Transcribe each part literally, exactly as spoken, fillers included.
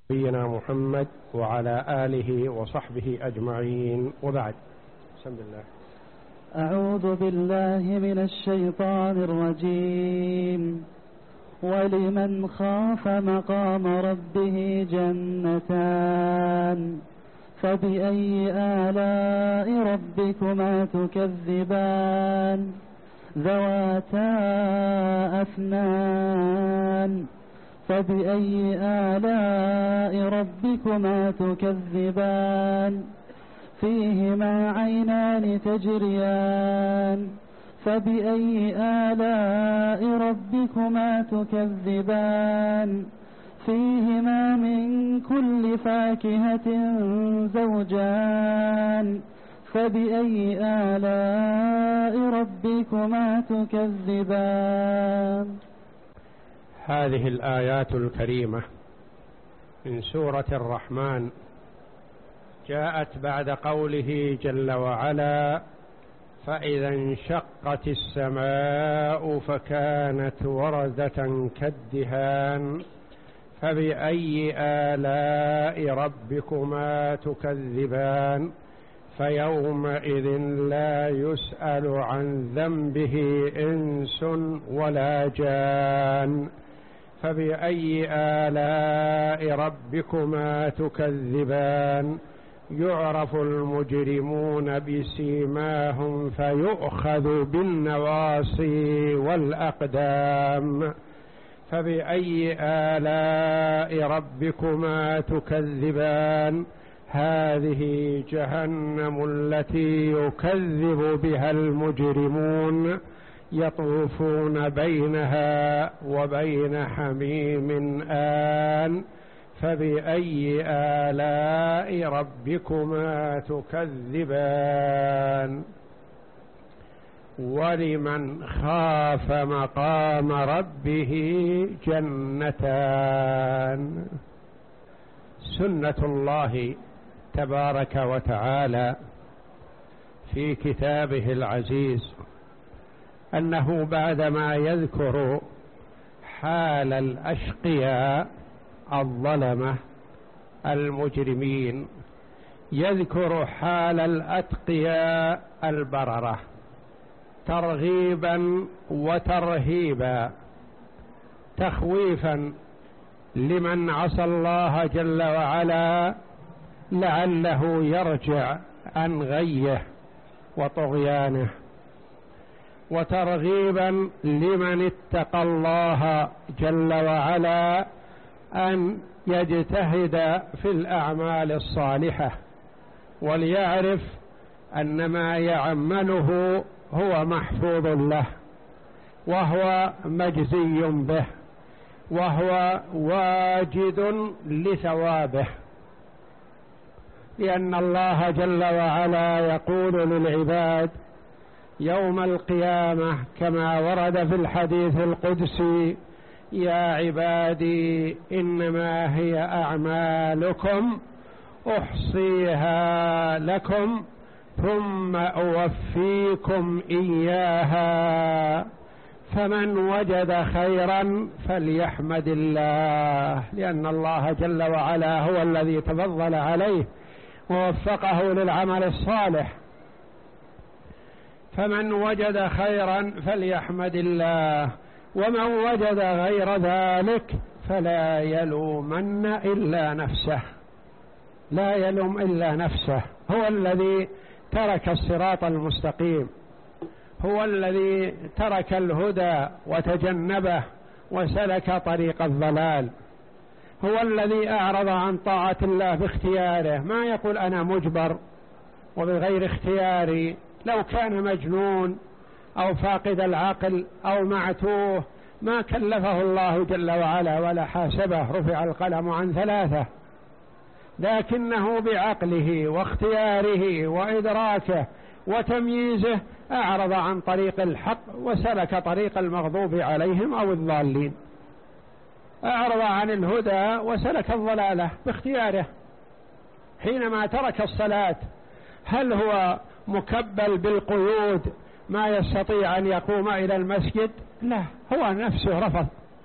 نبينا محمد وعلى آله وصحبه أجمعين، وبعد. بسم الله. أعوذ بالله من الشيطان الرجيم. ولمن خاف مقام ربه جنتان فبأي آلاء ربكما تكذبان ذواتا أفنان فبأي آلاء ربكما تكذبان فيهما عينان تجريان فبأي آلاء ربكما تكذبان فيهما من كل فاكهة زوجان فبأي آلاء ربكما تكذبان. هذه الآيات الكريمة من سورة الرحمن جاءت بعد قوله جل وعلا: فإذا انشقت السماء فكانت وردة كالدهان فبأي آلاء ربكما تكذبان فيومئذ لا يسأل عن ذنبه إنس ولا جان فبأي آلاء ربكما تكذبان يعرف المجرمون بسيماهم فيؤخذ بالنواصي والأقدام فبأي آلاء ربكما تكذبان هذه جهنم التي يكذب بها المجرمون يطوفون بينها وبين حميم آن فبأي آلاء ربكما تكذبان. ولمن خاف مقام ربه جنتان. سنة الله تبارك وتعالى في كتابه العزيز أنه بعدما يذكر حال الأشقياء الظلمة المجرمين يذكر حال الأتقياء البررة ترغيبا وترهيبا، تخويفا لمن عصى الله جل وعلا لعله يرجع عن غيه وطغيانه، وترغيبا لمن اتقى الله جل وعلا أن يجتهد في الأعمال الصالحة وليعرف أن ما يعمله هو محفوظ له وهو مجزي به وهو واجد لثوابه، لأن الله جل وعلا يقول للعباد يوم القيامة كما ورد في الحديث القدسي: يا عبادي إنما هي أعمالكم أحصيها لكم ثم أوفيكم إياها فمن وجد خيرا فليحمد الله، لأن الله جل وعلا هو الذي تفضل عليه ووفقه للعمل الصالح. فمن وجد خيرا فليحمد الله، ومن وجد غير ذلك فلا يلومن إلا نفسه، لا يلوم إلا نفسه. هو الذي ترك الصراط المستقيم، هو الذي ترك الهدى وتجنبه وسلك طريق الضلال، هو الذي أعرض عن طاعة الله باختياره، ما يقول أنا مجبر وبغير اختياري. لو كان مجنون أو فاقد العقل أو معتوه ما كلفه الله جل وعلا ولا حاسبه، رفع القلم عن ثلاثة، لكنه بعقله واختياره وإدراكه وتمييزه أعرض عن طريق الحق وسلك طريق المغضوب عليهم أو الضالين، أعرض عن الهدى وسلك الضلالة باختياره. حينما ترك الصلاة هل هو مكبل بالقيود ما يستطيع أن يقوم إلى المسجد؟ لا، هو نفسه رفض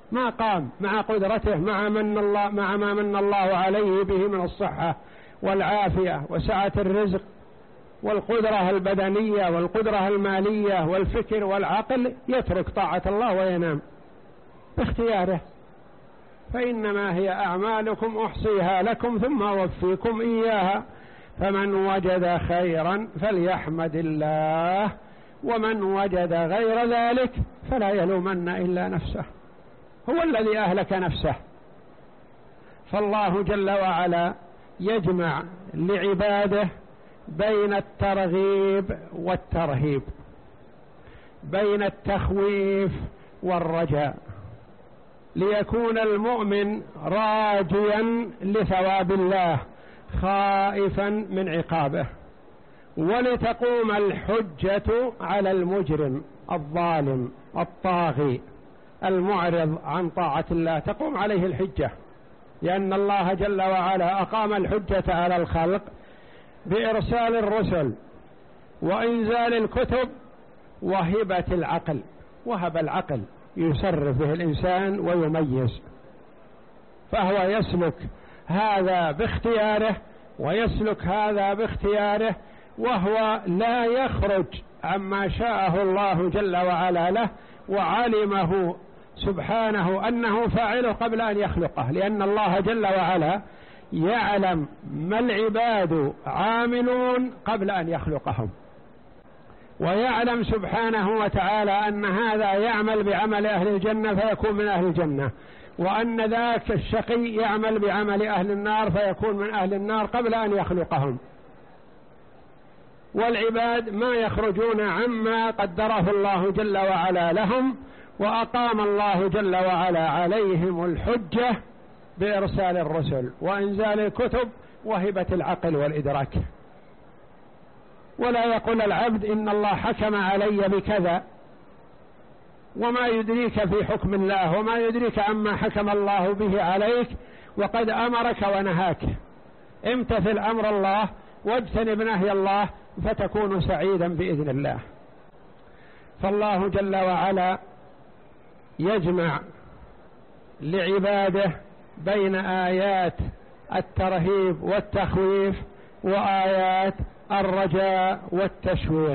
ما قام مع قدرته، مع من الله مع ما من الله عليه به من الصحة والعافية وسعة الرزق والقدرة البدنية والقدرة المالية والفكر والعقل، يترك طاعة الله وينام باختياره. فإنما هي أعمالكم أحصيها لكم ثم أوفيكم إياها، فمن وجد خيرا فليحمد الله، ومن وجد غير ذلك فلا يلومن إلا نفسه، هو الذي أهلك نفسه. فالله جل وعلا يجمع لعباده بين الترغيب والترهيب، بين التخويف والرجاء، ليكون المؤمن راجيا لثواب الله خائفا من عقابه، ولتقوم الحجة على المجرم الظالم الطاغي المعرض عن طاعة الله، تقوم عليه الحجة، لأن الله جل وعلا أقام الحجة على الخلق بإرسال الرسل وإنزال الكتب وهبة العقل، وهب العقل يصرف به الإنسان ويميز، فهو يسلك هذا باختياره ويسلك هذا باختياره، وهو لا يخرج عما شاءه الله جل وعلا له، وعلمه سبحانه أنه فاعله قبل أن يخلقه، لأن الله جل وعلا يعلم ما العباد عاملون قبل أن يخلقهم، ويعلم سبحانه وتعالى أن هذا يعمل بعمل أهل الجنة فيكون من أهل الجنة، وأن ذاك الشقي يعمل بعمل أهل النار فيكون من أهل النار قبل أن يخلقهم. والعباد ما يخرجون عما قدره الله جل وعلا لهم، وأقام الله جل وعلا عليهم الحجة بإرسال الرسل وإنزال الكتب وهبة العقل والإدراك. ولا يقول العبد إن الله حكم علي بكذا، وما يدريك في حكم الله، وما يدريك عما حكم الله به عليك، وقد أمرك ونهاك. امتثل أمر الله واجتنب نهي الله فتكون سعيدا بإذن الله. فالله جل وعلا يجمع لعباده بين آيات الترهيب والتخويف وآيات الرجاء والتشويق،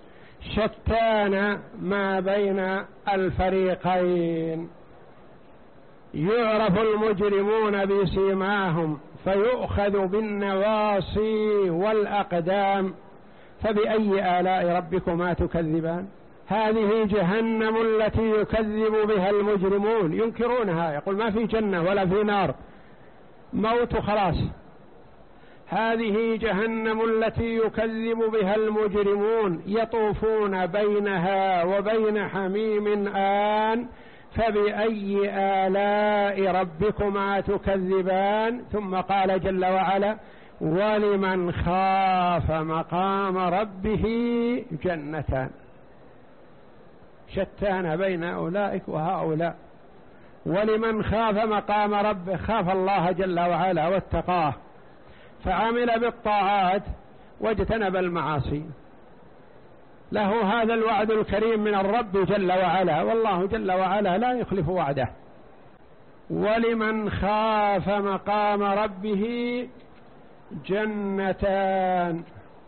شتان ما بين الفريقين. يعرف المجرمون بسيماهم فيؤخذ بالنواصي والأقدام، فبأي آلاء ربكما تكذبان؟ هذه جهنم التي يكذب بها المجرمون، ينكرونها، يقول ما في جنة ولا في نار، موت خلاص. هذه جهنم التي يكذب بها المجرمون، يطوفون بينها وبين حميم آن، فبأي آلاء ربكما تكذبان؟ ثم قال جل وعلا ولمن خاف مقام ربه جنتان، شتان بين أولئك وهؤلاء. ولمن خاف مقام ربه، خاف الله جل وعلا واتقاه فعمل بالطاعات واجتنب المعاصي، له هذا الوعد الكريم من الرب جل وعلا، والله جل وعلا لا يخلف وعده. ولمن خاف مقام ربه جنتان،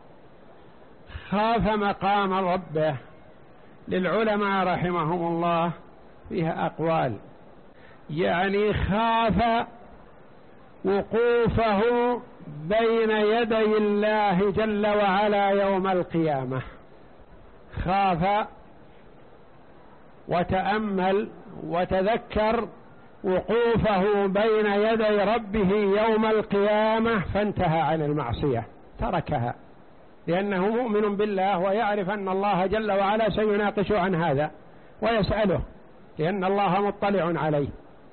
خاف مقام ربه للعلماء رحمهم الله فيها أقوال، يعني خاف وقوفه بين يدي الله جل وعلا يوم القيامة، خاف وتأمل وتذكر وقوفه بين يدي ربه يوم القيامة فانتهى عن المعصية، تركها، لأنه مؤمن بالله ويعرف أن الله جل وعلا سيناقش عن هذا ويسأله، لأن الله مطلع عليه.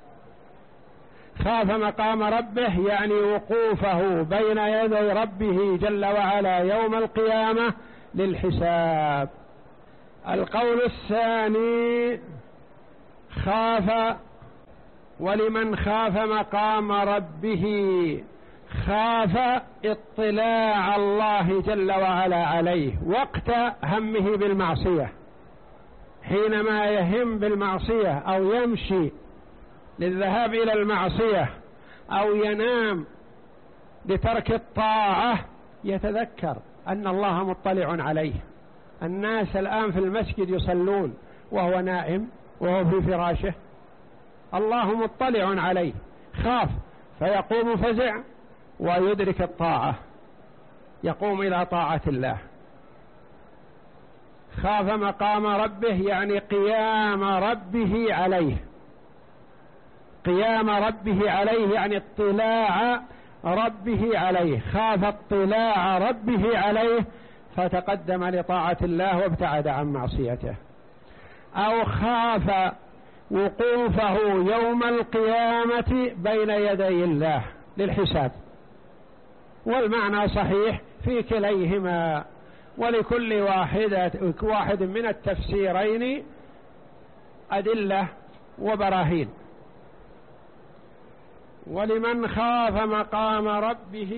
خاف مقام ربه يعني وقوفه بين يدي ربه جل وعلا يوم القيامة للحساب. القول الثاني خاف ولمن خاف مقام ربه، خاف اطلاع الله جل وعلا عليه وقت همه بالمعصية، حينما يهم بالمعصية أو يمشي للذهاب إلى المعصية أو ينام لترك الطاعة يتذكر أن الله مطلع عليه. الناس الآن في المسجد يصلون وهو نائم وهو في فراشه، الله مطلع عليه، خاف فيقوم فزع ويدرك الطاعة، يقوم إلى طاعة الله. خاف مقام ربه يعني قيام ربه عليه، قيام ربه عليه يعني اطلاع ربه عليه، خاف اطلاع ربه عليه فتقدم لطاعة الله وابتعد عن معصيته. أو خاف وقوفه يوم القيامة بين يدي الله للحساب، والمعنى صحيح في كليهما، ولكل واحدة واحد من التفسيرين أدلة وبراهين. ولمن خاف مقام ربه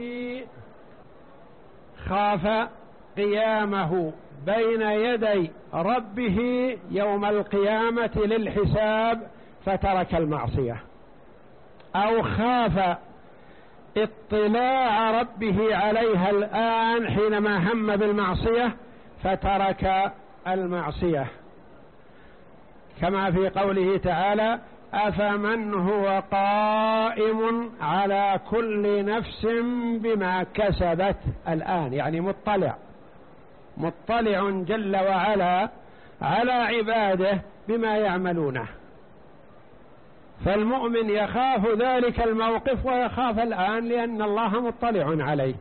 خاف قيامه بين يدي ربه يوم القيامة للحساب فترك المعصية، أو خاف اطلاع ربه عليها الآن حينما هم بالمعصية فترك المعصية، كما في قوله تعالى: أفمن هو قائم على كل نفس بما كسبت الآن، يعني مطلع مطلع جل وعلا على عباده بما يعملونه. فالمؤمن يخاف ذلك الموقف ويخاف الآن لأن الله مطلع عليه.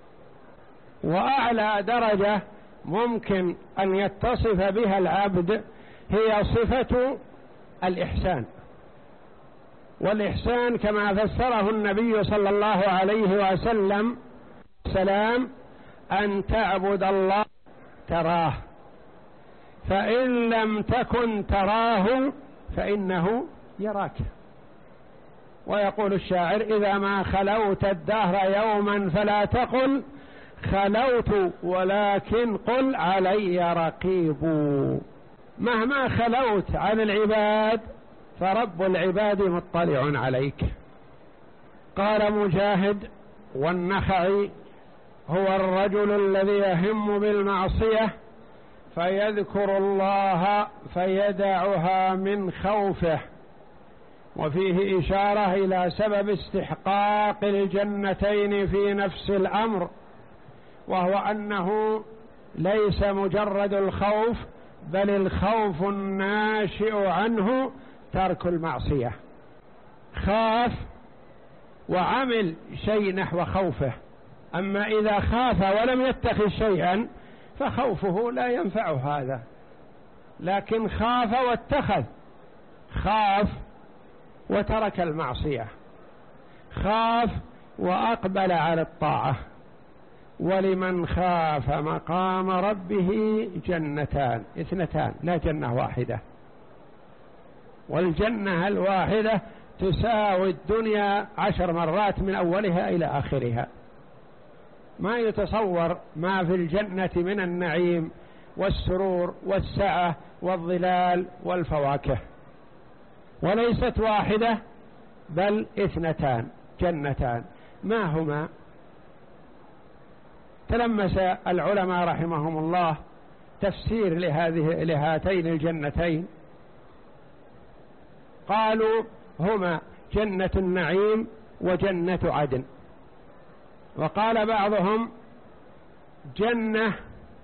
وأعلى درجة ممكن أن يتصف بها العبد هي صفة الإحسان، والإحسان كما فسره النبي صلى الله عليه وسلم سلام أن تعبد الله تراه، فإن لم تكن تراه فإنه يراك. ويقول الشاعر: إذا ما خلوت الدهر يوما فلا تقل خلوت ولكن قل علي رقيب. مهما خلوت عن العباد فرب العباد مطلع عليك. قال مجاهد والنخعي: هو الرجل الذي يهم بالمعصية فيذكر الله فيدعها من خوفه. وفيه إشارة إلى سبب استحقاق الجنتين في نفس الأمر، وهو أنه ليس مجرد الخوف بل الخوف الناشئ عنه ترك المعصية. خاف وعمل شيء نحو خوفه، أما إذا خاف ولم يتخذ شيئا فخوفه لا ينفع هذا، لكن خاف واتخذ، خاف وترك المعصية، خاف وأقبل على الطاعة. ولمن خاف مقام ربه جنتان، اثنتان لا جنة واحدة، والجنة الواحدة تساوي الدنيا عشر مرات من أولها إلى آخرها. ما يتصور ما في الجنة من النعيم والسرور والسعة والظلال والفواكه. وليست واحدة بل اثنتان جنتان. ما هما؟ تلمس العلماء رحمهم الله تفسير لهذه لهاتين الجنتين، قالوا هما جنة النعيم وجنة عدن. وقال بعضهم جنة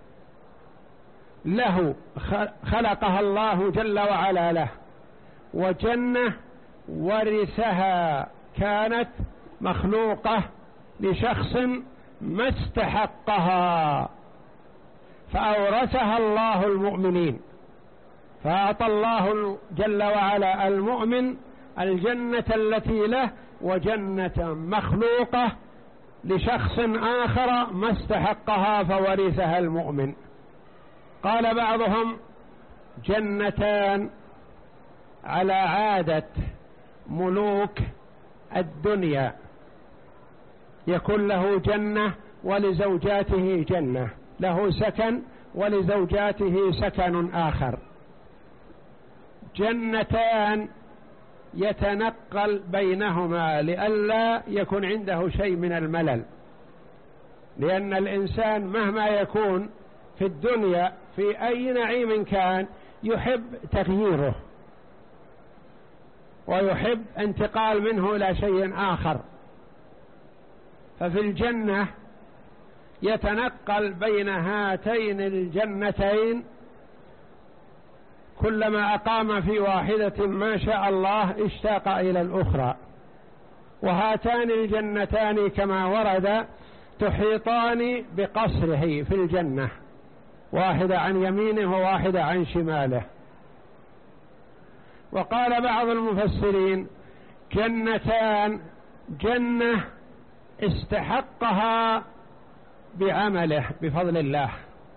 له خلقها الله جل وعلا له، وجنة ورثها كانت مخلوقة لشخص ما استحقها فأورثها الله المؤمنين، فأعطى الله جل وعلا المؤمن الجنة التي له وجنة مخلوقة لشخص آخر ما استحقها فورثها المؤمن. قال بعضهم جنتان على عادة ملوك الدنيا، يكون له جنة ولزوجاته جنة، له سكن ولزوجاته سكن آخر. جنتان يتنقل بينهما لئلا يكون عنده شيء من الملل، لأن الإنسان مهما يكون في الدنيا في أي نعيم كان يحب تغييره ويحب انتقال منه إلى شيء آخر. ففي الجنة يتنقل بين هاتين الجنتين، كلما أقام في واحدة ما شاء الله اشتاق إلى الأخرى. وهاتان الجنتان كما ورد تحيطان بقصره في الجنة، واحدة عن يمينه وواحدة عن شماله. وقال بعض المفسرين جنتان، جنة استحقها بعمله بفضل الله،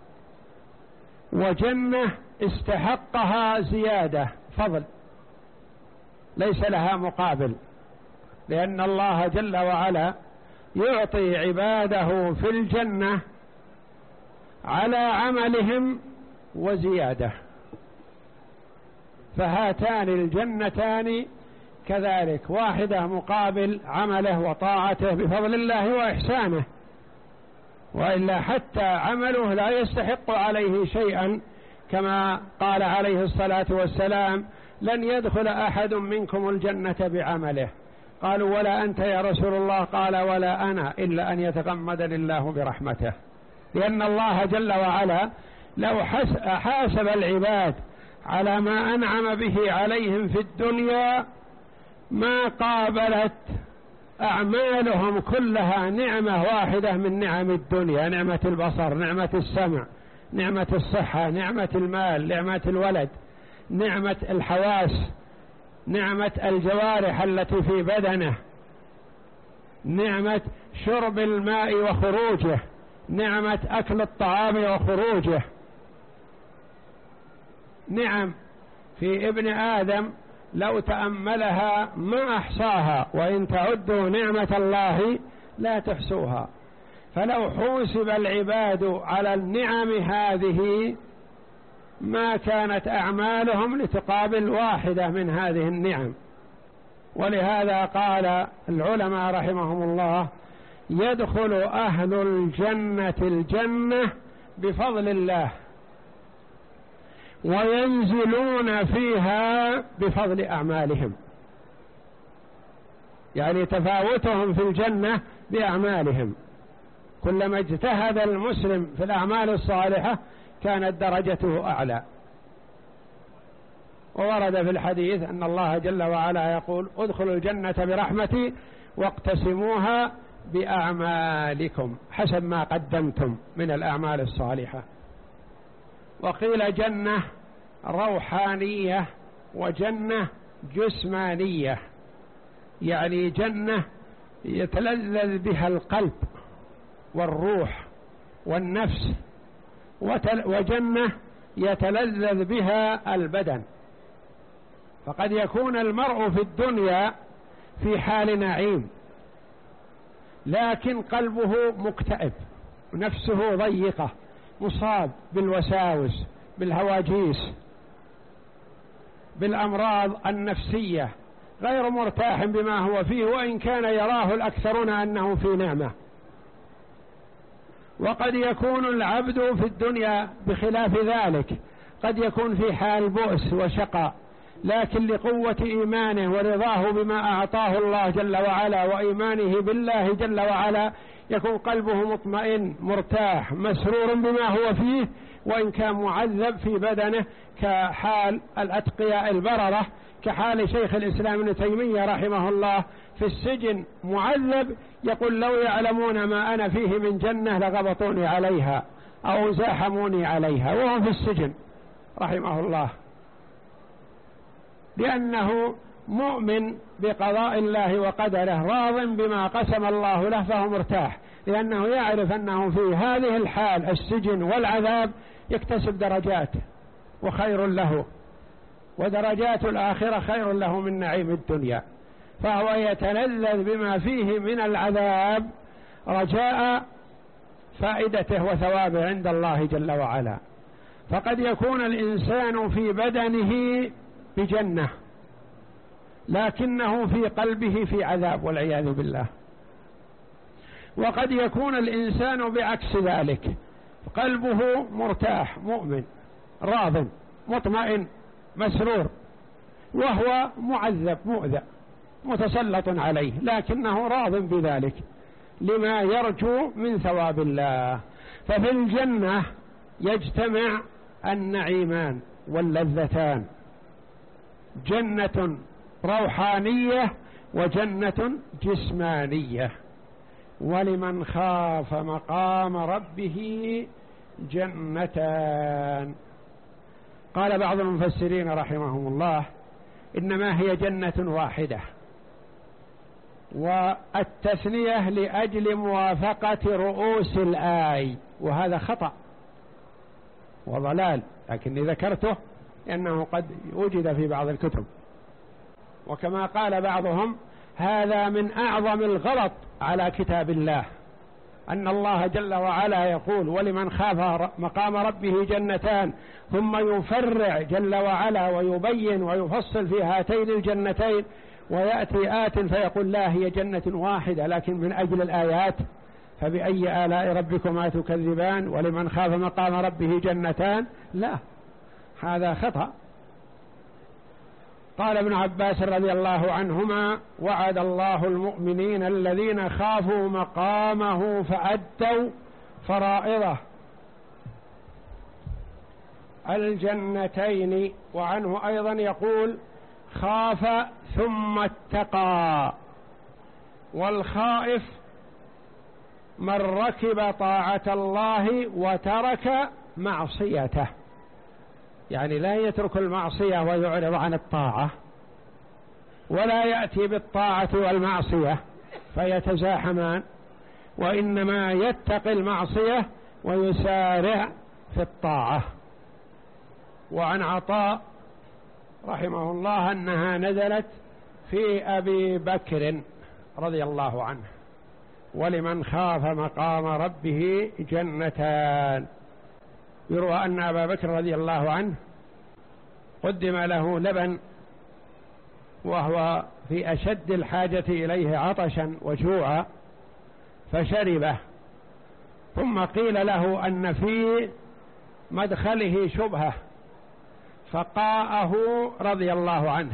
وجنة استحقها زيادة فضل ليس لها مقابل، لأن الله جل وعلا يعطي عباده في الجنة على عملهم وزيادة. فهاتان الجنتان كذلك، واحدة مقابل عمله وطاعته بفضل الله وإحسانه، وإلا حتى عمله لا يستحق عليه شيئا، كما قال عليه الصلاة والسلام لن يدخل أحد منكم الجنة بعمله. قالوا ولا أنت يا رسول الله؟ قال ولا أنا إلا أن يتغمدني الله برحمته. لأن الله جل وعلا لو حاسب العباد على ما أنعم به عليهم في الدنيا ما قابلت أعمالهم كلها نعمة واحدة من نعم الدنيا، نعمة البصر، نعمة السمع، نعمة الصحة، نعمة المال، نعمة الولد، نعمة الحواس، نعمة الجوارح التي في بدنه، نعمة شرب الماء وخروجه، نعمة أكل الطعام وخروجه. نعم في ابن آدم لو تأملها ما أحصاها، وإن تعدوا نعمة الله لا تحصوها. فلو حوسب العباد على النعم هذه ما كانت أعمالهم لتقابل واحدة من هذه النعم. ولهذا قال العلماء رحمهم الله يدخل أهل الجنة الجنة بفضل الله، وينزلون فيها بفضل أعمالهم، يعني تفاوتهم في الجنة بأعمالهم. كلما اجتهد المسلم في الأعمال الصالحة كانت درجته أعلى. وورد في الحديث أن الله جل وعلا يقول ادخلوا الجنة برحمتي واقتسموها بأعمالكم حسب ما قدمتم من الأعمال الصالحة. وقيل جنة روحانية وجنة جسمانية، يعني جنة يتلذذ بها القلب والروح والنفس، وجنة يتلذذ بها البدن. فقد يكون المرء في الدنيا في حال نعيم لكن قلبه مكتئب، نفسه ضيقة، مصاب بالوساوس، بالهواجيس، بالأمراض النفسية، غير مرتاح بما هو فيه، وإن كان يراه الأكثرون أنه في نعمة. وقد يكون العبد في الدنيا بخلاف ذلك، قد يكون في حال بؤس وشقاء، لكن لقوة إيمانه ورضاه بما أعطاه الله جل وعلا وإيمانه بالله جل وعلا يكون قلبه مطمئن مرتاح مسرور بما هو فيه، وإن كان معذب في بدنه كحال الأتقياء البررة، كحال شيخ الإسلام ابن تيمية رحمه الله في السجن معذب، يقول لو يعلمون ما أنا فيه من جنة لغبطوني عليها أو زاحموني عليها، وهو في السجن رحمه الله، لأنه مؤمن بقضاء الله وقدره راض بما قسم الله له، فهو مرتاح، لأنه يعرف أنه في هذه الحال السجن والعذاب يكتسب درجات وخير له، ودرجات الآخرة خير له من نعيم الدنيا، فهو يتلذذ بما فيه من العذاب رجاء فائدته وثوابه عند الله جل وعلا. فقد يكون الإنسان في بدنه بجنة لكنه في قلبه في عذاب والعياذ بالله. وقد يكون الإنسان بعكس ذلك، قلبه مرتاح مؤمن راض مطمئن مسرور، وهو معذب مؤذى متسلط عليه، لكنه راض بذلك لما يرجو من ثواب الله. ففي الجنة يجتمع النعيمان واللذتان، جنة روحانية وجنة جسمانية. ولمن خاف مقام ربه جنتان. قال بعض المفسرين رحمهم الله إنما هي جنة واحدة، والتثنية لأجل موافقة رؤوس الآي، وهذا خطأ وضلال، لكني ذكرته لأنه قد وجد في بعض الكتب. وكما قال بعضهم هذا من أعظم الغلط على كتاب الله، أن الله جل وعلا يقول ولمن خاف مقام ربه جنتان، ثم يفرع جل وعلا ويبين ويفصل في هاتين الجنتين، ويأتي آت فيقول لا هي جنة واحدة لكن من أجل الآيات. فبأي آلاء ربكما تكذبان ولمن خاف مقام ربه جنتان، لا، هذا خطأ. قال ابن عباس رضي الله عنهما وعد الله المؤمنين الذين خافوا مقامه فأدوا فرائضه الجنتين. وعنه أيضا يقول خاف ثم اتقى، والخائف من ركب طاعة الله وترك معصيته، يعني لا يترك المعصية ويعرض عن الطاعة، ولا يأتي بالطاعة والمعصية فيتزاحمان، وإنما يتقي المعصية ويسارع في الطاعة. وعن عطاء رحمه الله أنها نزلت في أبي بكر رضي الله عنه ولمن خاف مقام ربه جنتان. يروى أن أبا بكر رضي الله عنه قدم له لبن وهو في أشد الحاجة إليه عطشا وجوعا فشربه، ثم قيل له أن في مدخله شبهة فقاءه رضي الله عنه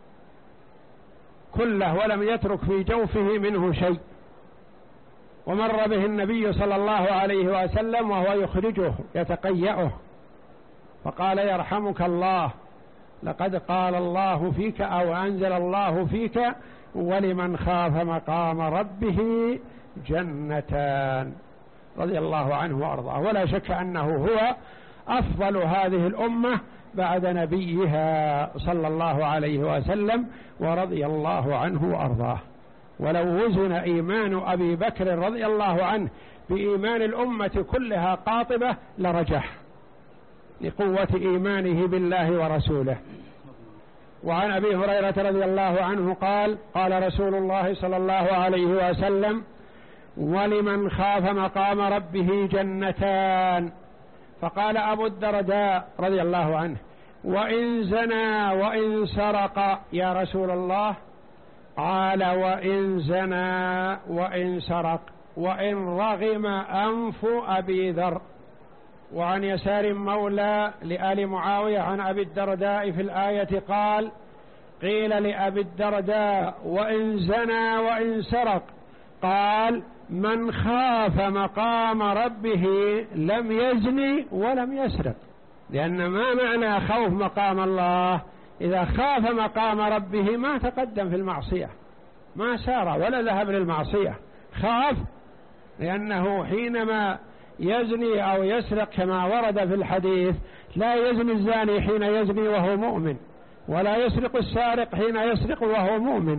كله ولم يترك في جوفه منه شيء. ومر به النبي صلى الله عليه وسلم وهو يخرجه يتقيأه فقال يرحمك الله، لقد قال الله فيك أو أنزل الله فيك ولمن خاف مقام ربه جنتان، رضي الله عنه وأرضاه. ولا شك أنه هو أفضل هذه الأمة بعد نبيها صلى الله عليه وسلم ورضي الله عنه وأرضاه. ولو وزن إيمان أبي بكر رضي الله عنه بإيمان الأمة كلها قاطبة لرجح لقوة إيمانه بالله ورسوله. وعن أبي هريرة رضي الله عنه قال قال رسول الله صلى الله عليه وسلم ولمن خاف مقام ربه جنتان. فقال أبو الدرداء رضي الله عنه وإن زنى وإن سرق يا رسول الله؟ قال وإن زنى وإن سرق وإن رغم أنف أبي ذر. وعن يسار مولى لآل معاوية عن أبي الدرداء في الآية قال قيل لأبي الدرداء وإن زنى وإن سرق؟ قال من خاف مقام ربه لم يزني ولم يسرق. لأن ما معنى خوف مقام الله؟ إذا خاف مقام ربه ما تقدم في المعصية، ما سار ولا ذهب للمعصية، خاف لأنه حينما يزني أو يسرق كما ورد في الحديث لا يزني الزاني حين يزني وهو مؤمن، ولا يسرق السارق حين يسرق وهو مؤمن،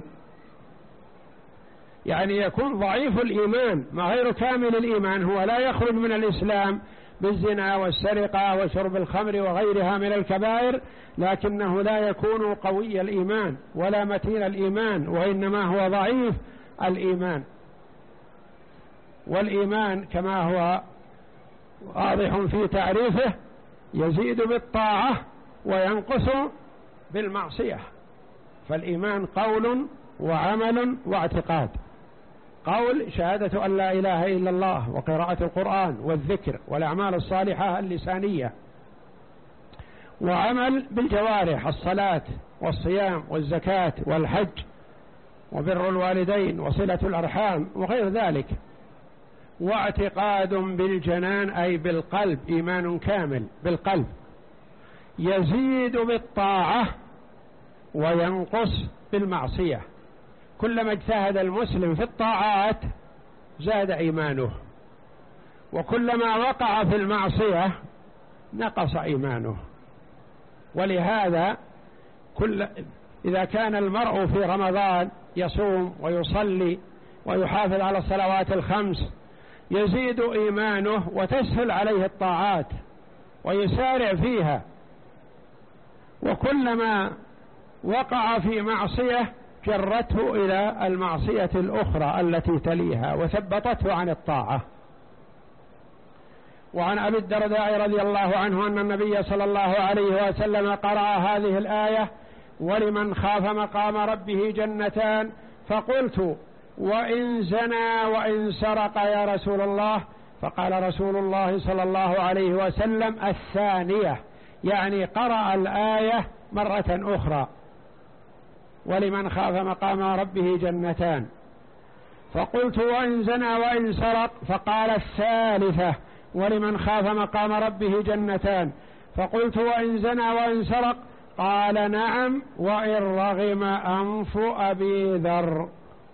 يعني يكون ضعيف الإيمان ما غير كامل الإيمان، هو لا يخرج من الإسلام بالزنا والسرقة وشرب الخمر وغيرها من الكبائر، لكنه لا يكون قوي الإيمان ولا متين الإيمان، وإنما هو ضعيف الإيمان. والإيمان كما هو واضح في تعريفه يزيد بالطاعة وينقص بالمعصية، فالإيمان قول وعمل واعتقاد. قول شهادة أن لا إله إلا الله وقراءة القرآن والذكر والأعمال الصالحة اللسانية، وعمل بالجوارح الصلاة والصيام والزكاة والحج وبر الوالدين وصلة الأرحام وغير ذلك، واعتقاد بالجنان أي بالقلب، إيمان كامل بالقلب يزيد بالطاعة وينقص بالمعصية. كلما اجتهد المسلم في الطاعات زاد إيمانه، وكلما وقع في المعصية نقص إيمانه. ولهذا كل إذا كان المرء في رمضان يصوم ويصلي ويحافظ على الصلوات الخمس يزيد إيمانه وتسهل عليه الطاعات ويسارع فيها، وكلما وقع في معصية جرته إلى المعصية الأخرى التي تليها وثبطته عن الطاعة. وعن أبي الدرداء رضي الله عنه أن النبي صلى الله عليه وسلم قرأ هذه الآية: ولمن خاف مقام ربه جنتان، فقلت: وإن زنى وإن سرق يا رسول الله؟ فقال رسول الله صلى الله عليه وسلم: الثانية، يعني قرأ الآية مرة أخرى: ولمن خاف مقام ربه جنتان. فقلت: وإن زنى وإن سرق؟ فقال: الثالثة، ولمن خاف مقام ربه جنتان. فقلت: وإن زنى وإن سرق؟ قال: نعم، وإن رغم أنف أبي ذر،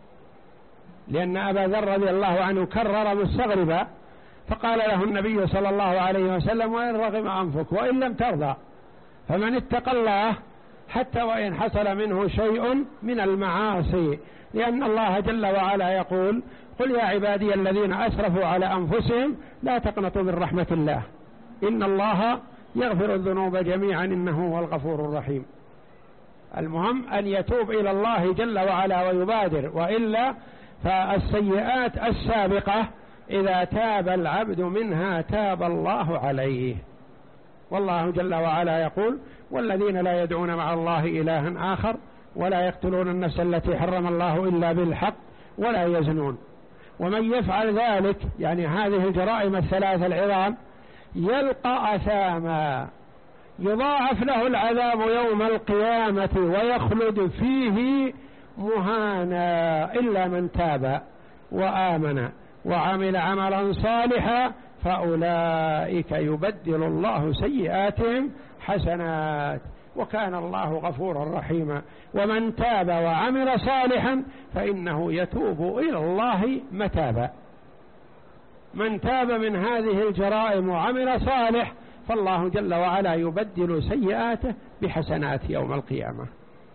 لأن أبا ذر رضي الله عنه كرر مستغربا، فقال له النبي صلى الله عليه وسلم: وإن رغم أنفك وإن لم ترضى، فمن اتقى الله حتى وإن حصل منه شيء من المعاصي، لأن الله جل وعلا يقول: قل يا عبادي الذين أسرفوا على أنفسهم لا تقنطوا من رحمة الله إن الله يغفر الذنوب جميعا إنه هو الغفور الرحيم. المهم أن يتوب إلى الله جل وعلا ويبادر، وإلا فالسيئات السابقة إذا تاب العبد منها تاب الله عليه. والله جل وعلا يقول: والذين لا يدعون مع الله إلها آخر ولا يقتلون النفس التي حرم الله إلا بالحق ولا يزنون. ومن يفعل ذلك، يعني هذه الجرائم الثلاث العظام، يلقى أثاما يضاعف له العذاب يوم القيامة ويخلد فيه مهانا إلا من تاب وآمن وعمل عملا صالحا فأولئك يبدل الله سيئاتهم حسنات وكان الله غفورا رحيما. ومن تاب وعمل صالحا فإنه يتوب إلى الله متابا. من تاب من هذه الجرائم وعمل صالح فالله جل وعلا يبدل سيئاته بحسنات يوم القيامة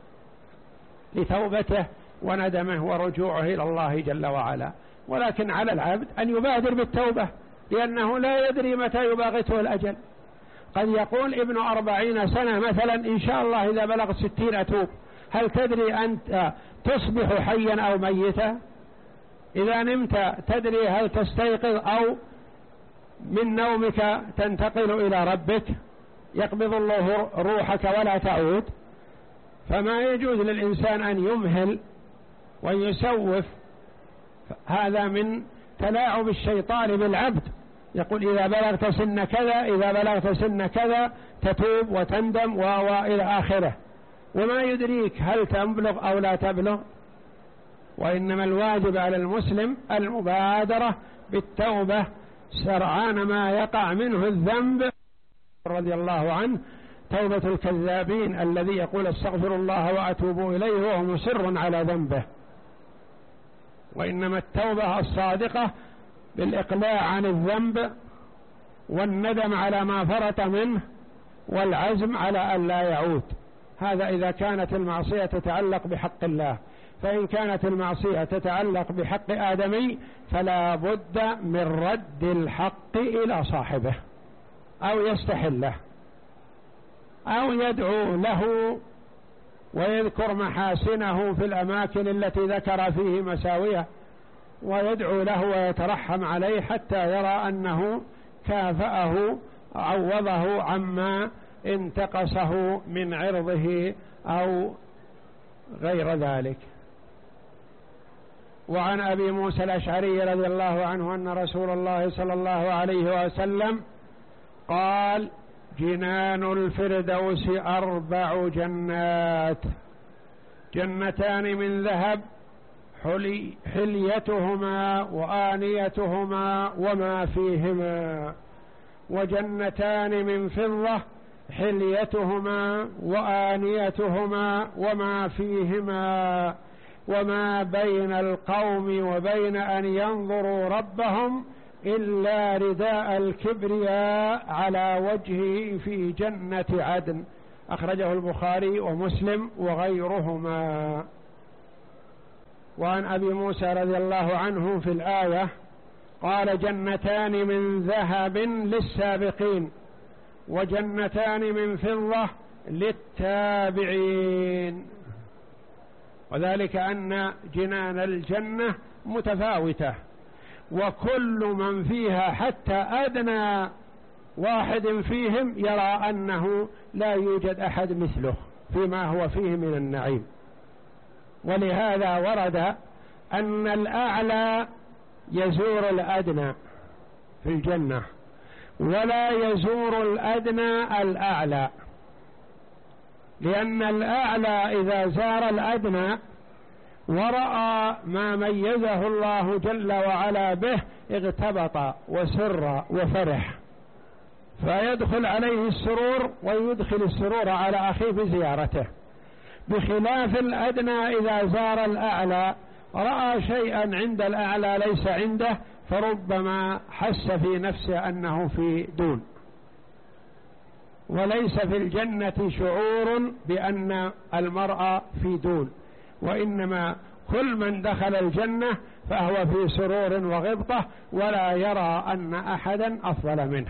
لتوبته وندمه ورجوعه إلى الله جل وعلا. ولكن على العبد أن يبادر بالتوبة، لأنه لا يدري متى يباغته الأجل. قد يقول ابن أربعين سنة مثلا إن شاء الله إذا بلغ ستين أتوب. هل تدري أنت تصبح حيا أو ميتا؟ إذا نمت تدري هل تستيقظ أو من نومك تنتقل إلى ربك يقبض الله روحك ولا تعود؟ فما يجوز للإنسان أن يمهل ويسوف. هذا من تلاعب الشيطان بالعبد. يقول إذا بلغت سن كذا إذا بلغت سن كذا تتوب وتندم وإلى آخره، وما يدريك هل تبلغ أو لا تبلغ. وإنما الواجب على المسلم المبادرة بالتوبة سرعان ما يقع منه الذنب. رضي الله عنه: توبة الكذابين الذي يقول استغفر الله وأتوب إليه وهو مصر على ذنبه. وإنما التوبة الصادقة بالإقلاع عن الذنب والندم على ما فرط منه والعزم على أن لا يعود. هذا إذا كانت المعصية تتعلق بحق الله. فإن كانت المعصية تتعلق بحق آدمي فلا بد من رد الحق إلى صاحبه أو يستحله أو يدعو له ويذكر محاسنه في الأماكن التي ذكر فيه مساويه ويدعو له ويترحم عليه حتى يرى أنه كافأه عوضه عما انتقصه من عرضه أو غير ذلك. وعن أبي موسى الأشعري رضي الله عنه أن رسول الله صلى الله عليه وسلم قال: جنان الفردوس أربع جنات: جنتان من ذهب حلي حليتهما وآنيتهما وما فيهما، وجنتان من فضة حليتهما وآنيتهما وما فيهما، وما بين القوم وبين أن ينظروا ربهم إلا رداء الكبرياء على وجهه في جنة عدن. أخرجه البخاري ومسلم وغيرهما. وعن أبي موسى رضي الله عنه في الآية قال: جنتان من ذهب للسابقين وجنتان من فضة للتابعين. وذلك أن جنان الجنة متفاوتة، وكل من فيها حتى أدنى واحد فيهم يرى أنه لا يوجد أحد مثله فيما هو فيه من النعيم. ولهذا ورد أن الأعلى يزور الأدنى في الجنة، ولا يزور الأدنى الأعلى، لأن الأعلى إذا زار الأدنى ورأى ما ميزه الله جل وعلا به اغتبط وسر وفرح، فيدخل عليه السرور ويدخل السرور على أخيه بزيارته، بخلاف الأدنى إذا زار الأعلى رأى شيئا عند الأعلى ليس عنده، فربما حس في نفسه أنه في دون. وليس في الجنة شعور بأن المرء في دون، وإنما كل من دخل الجنة فهو في سرور وغبطة، ولا يرى أن أحدا أفضل منه.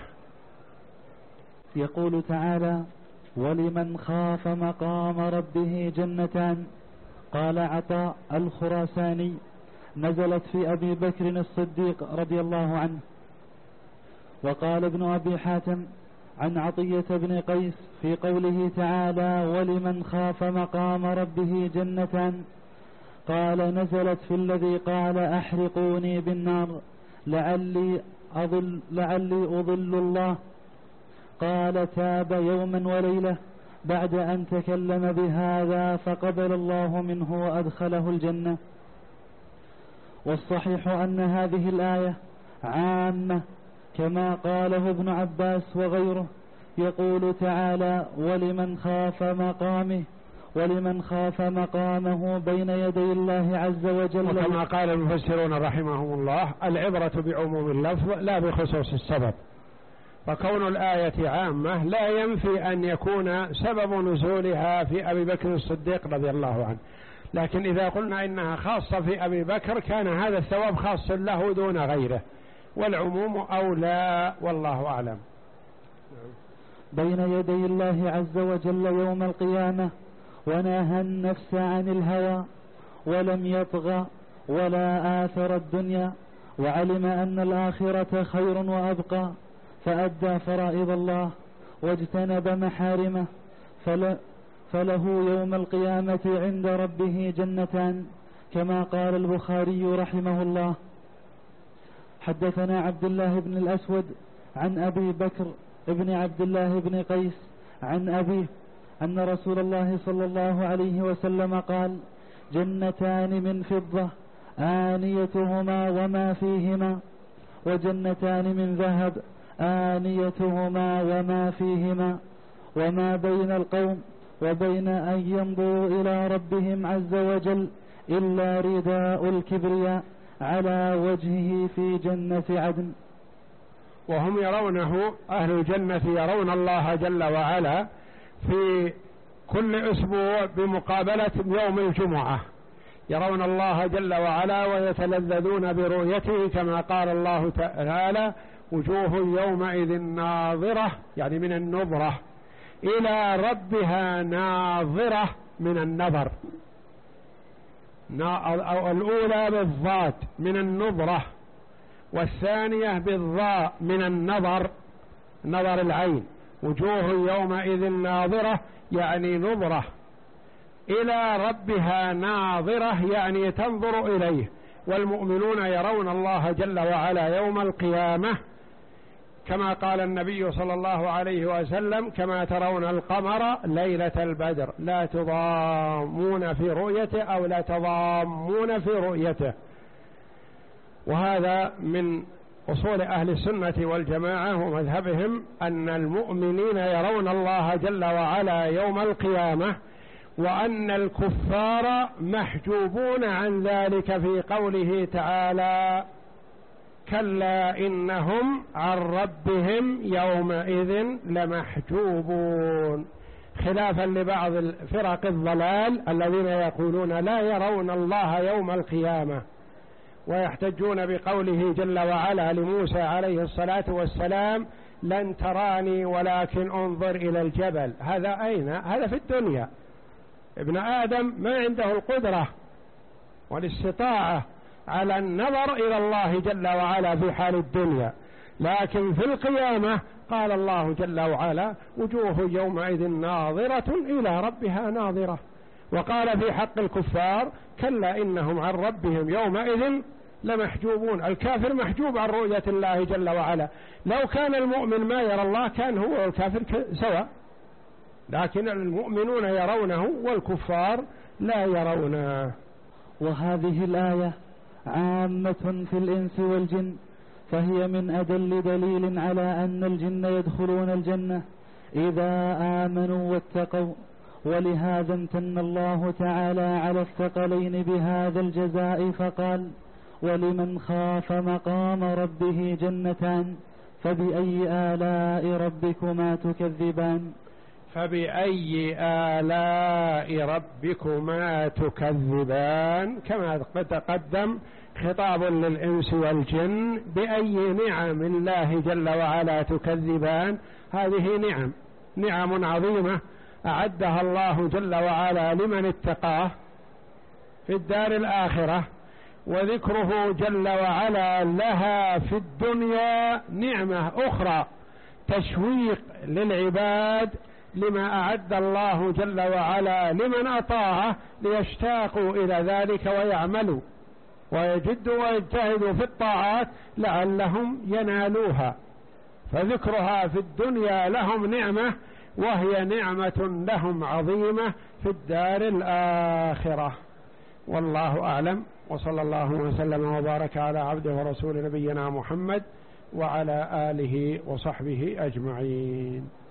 يقول تعالى: ولمن خاف مقام ربه جنتان. قال عطاء الخراساني: نزلت في أبي بكر الصديق رضي الله عنه. وقال ابن أبي حاتم عن عطية بن قيس في قوله تعالى: ولمن خاف مقام ربه جنتان، قال: نزلت في الذي قال: أحرقوني بالنار لعلي أضل, لعلي أضل الله. قال: تاب يوما وليلة بعد أن تكلم بهذا فقبل الله منه وأدخله الجنة. والصحيح أن هذه الآية عامة كما قاله ابن عباس وغيره. يقول تعالى: ولمن خاف مقامه ولمن خاف مقامه بين يدي الله عز وجل. وكما قال المفسرون رحمهم الله: العبرة بعموم اللفظ لا بخصوص السبب، فكون الآية عامة لا ينفي أن يكون سبب نزولها في أبي بكر الصديق رضي الله عنه، لكن إذا قلنا إنها خاصة في أبي بكر كان هذا الثواب خاص له دون غيره، والعموم أولى، والله أعلم. بين يدي الله عز وجل يوم القيامة، ونهى النفس عن الهوى ولم يطغى ولا آثر الدنيا، وعلم أن الآخرة خير وأبقى، فأدى فرائض الله واجتنب محارمه، فله يوم القيامة عند ربه جنتان، كما قال البخاري رحمه الله: حدثنا عبد الله بن الأسود عن أبي بكر ابن عبد الله بن قيس عن أبيه أن رسول الله صلى الله عليه وسلم قال: جنتان من فضة آنيتهما وما فيهما، وجنتان من ذهب آنيتهما وما فيهما، وما بين القوم وبين أن ينظروا إلى ربهم عز وجل إلا رداء الكبرياء على وجهه في جنة عدن. وهم يرونه، أهل الجنة يرون الله جل وعلا في كل أسبوع بمقابلة يوم الجمعة، يرون الله جل وعلا ويتلذذون برؤيته، كما قال الله تعالى: وجوه يومئذ ناظرة، يعني من النظرة، إلى ربها ناظرة من النظر، الأولى بالضاد من النظرة، والثانية بالضاء من النظر، نظر العين. وجوه يومئذ ناظرة يعني نظرة إلى ربها ناظرة، يعني تنظر إليه. والمؤمنون يرون الله جل وعلا يوم القيامة كما قال النبي صلى الله عليه وسلم: كما ترون القمر ليلة البدر لا تضامون في رؤيته أو لا تضامون في رؤيته. وهذا من أصول أهل السنة والجماعة ومذهبهم أن المؤمنين يرون الله جل وعلا يوم القيامة، وأن الكفار محجوبون عن ذلك في قوله تعالى: كلا إنهم عن ربهم يومئذ لمحجوبون، خلافا لبعض فرق الضلال الذين يقولون لا يرون الله يوم القيامة، ويحتجون بقوله جل وعلا لموسى عليه الصلاة والسلام: لن تراني ولكن انظر إلى الجبل. هذا أين؟ هذا في الدنيا. ابن آدم ما عنده القدرة والاستطاعة على النظر إلى الله جل وعلا في حال الدنيا، لكن في القيامة قال الله جل وعلا: وجوه يومئذ ناظرة إلى ربها ناظرة. وقال في حق الكفار: كلا إنهم عن ربهم يومئذ لمحجوبون. الكافر محجوب عن رؤية الله جل وعلا. لو كان المؤمن ما يرى الله كان هو والكافر سواء، لكن المؤمنون يرونه والكفار لا يرونه. وهذه الآية عامة في الإنس والجن، فهي من أدل دليل على أن الجن يدخلون الجنة إذا آمنوا واتقوا. ولهذا امتن الله تعالى على الثقلين بهذا الجزاء فقال: ولمن خاف مقام ربه جنتان فبأي آلاء ربكما تكذبان. فبأي آلاء ربكما تكذبان، كما تقدم خطاب للإنس والجن: بأي نعم الله جل وعلا تكذبان. هذه نعم نعم عظيمة أعدها الله جل وعلا لمن اتقاه في الدار الآخرة، وذكره جل وعلا لها في الدنيا نعمة أخرى تشويق للعباد لما أعد الله جل وعلا لمن أطاعه، ليشتاقوا إلى ذلك ويعملوا ويجدوا ويجتهدوا في الطاعات لعلهم ينالوها. فذكرها في الدنيا لهم نعمة، وهي نعمة لهم عظيمة في الدار الآخرة. والله أعلم، وصلى الله وسلم وبارك على عبده ورسول نبينا محمد وعلى آله وصحبه أجمعين.